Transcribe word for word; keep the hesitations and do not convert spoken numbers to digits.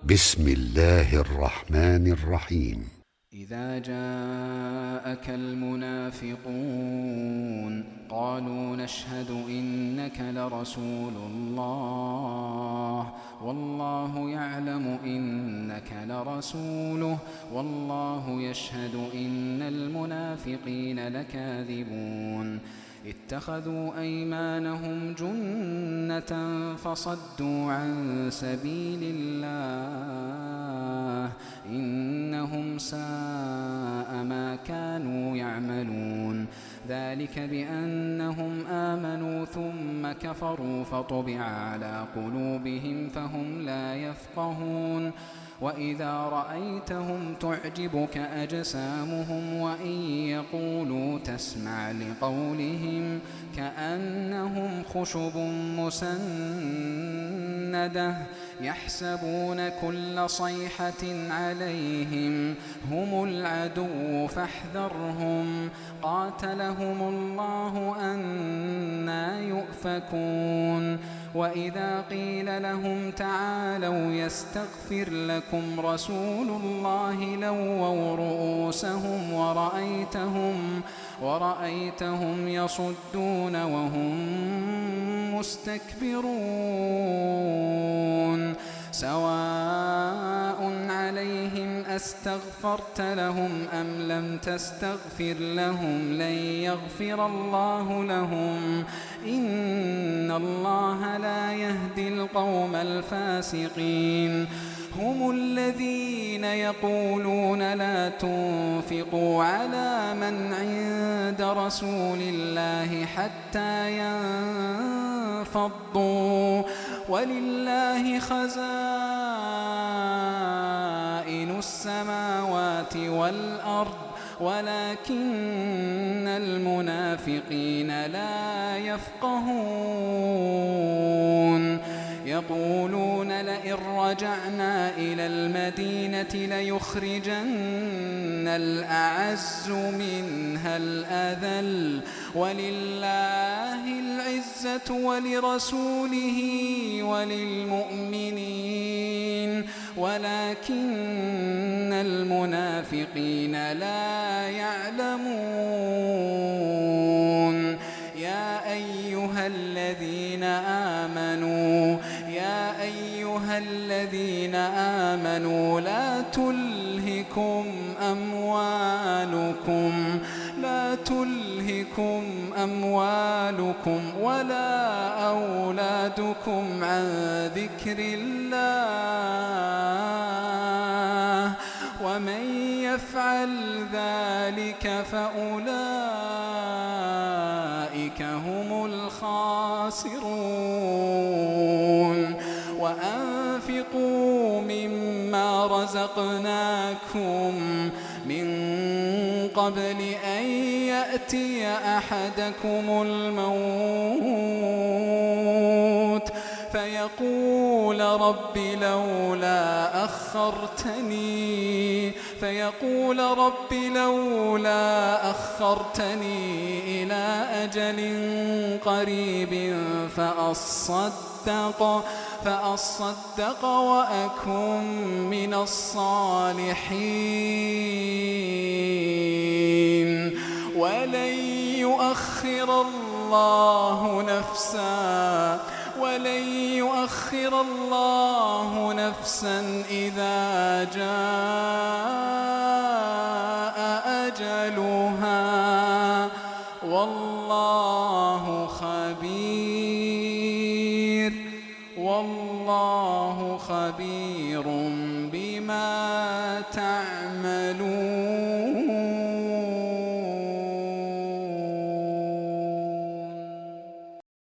بسم الله الرحمن الرحيم. إذا جاءك المنافقون قالوا نشهد إنك لرسول الله والله يعلم إنك لرسوله والله يشهد إن المنافقين لكاذبون اتخذوا أيمانهم جنة فصدوا عن سبيل الله إنهم ساء ما كانوا يعملون ذلك بأنهم آمنوا ثم كفروا فطبع على قلوبهم فهم لا يفقهون وإذا رأيتهم تعجبك أجسامهم وإن يقولوا تسمع لقولهم كأنهم خشب مسندة يحسبون كل صيحة عليهم هم العدو فاحذرهم قاتلهم الله أنى يؤفكون وإذا قيل لهم تعالوا يستغفر لكم رسول الله لووا رؤوسهم ورأيتهم, ورأيتهم يصدون وهم مستكبرون سواء عليهم أستغفرت لهم أم لم تستغفر لهم لن يغفر الله لهم إن الله لا يهدي القوم الفاسقين هم الذين يقولون لا تنفقوا على من عند رسول الله حتى ينفضوا ولله خزائن السماوات والأرض ولكن المنافقين لا يفقهون يقولون لئن رجعنا إلى المدينة ليخرجن الأعز منها الأذل ولله العزة ولرسوله وللمؤمنين ولكن المنافقين لا يعلمون يا أيها الذين آمنوا يا أيها الذين آمنوا لا تلهكم أموالكم لا تلهكم أموالكم ولا أولادكم عن ذكر الله ومن يفعل ذلك فأولئك هم الخاسرون وأنفقوا مما رزقناكم من قبل أن يأتي أحدكم الموت فيقول رب لولا أخرتني فيقول رب لولا أخرتني إلى أجل قريب فأصدق فأصدق وأكن من الصالحين ولن يؤخر الله نفسا ولن يؤخر الله نفسا إذا جاء أجلها والله خبير والله خبير بما تعملون.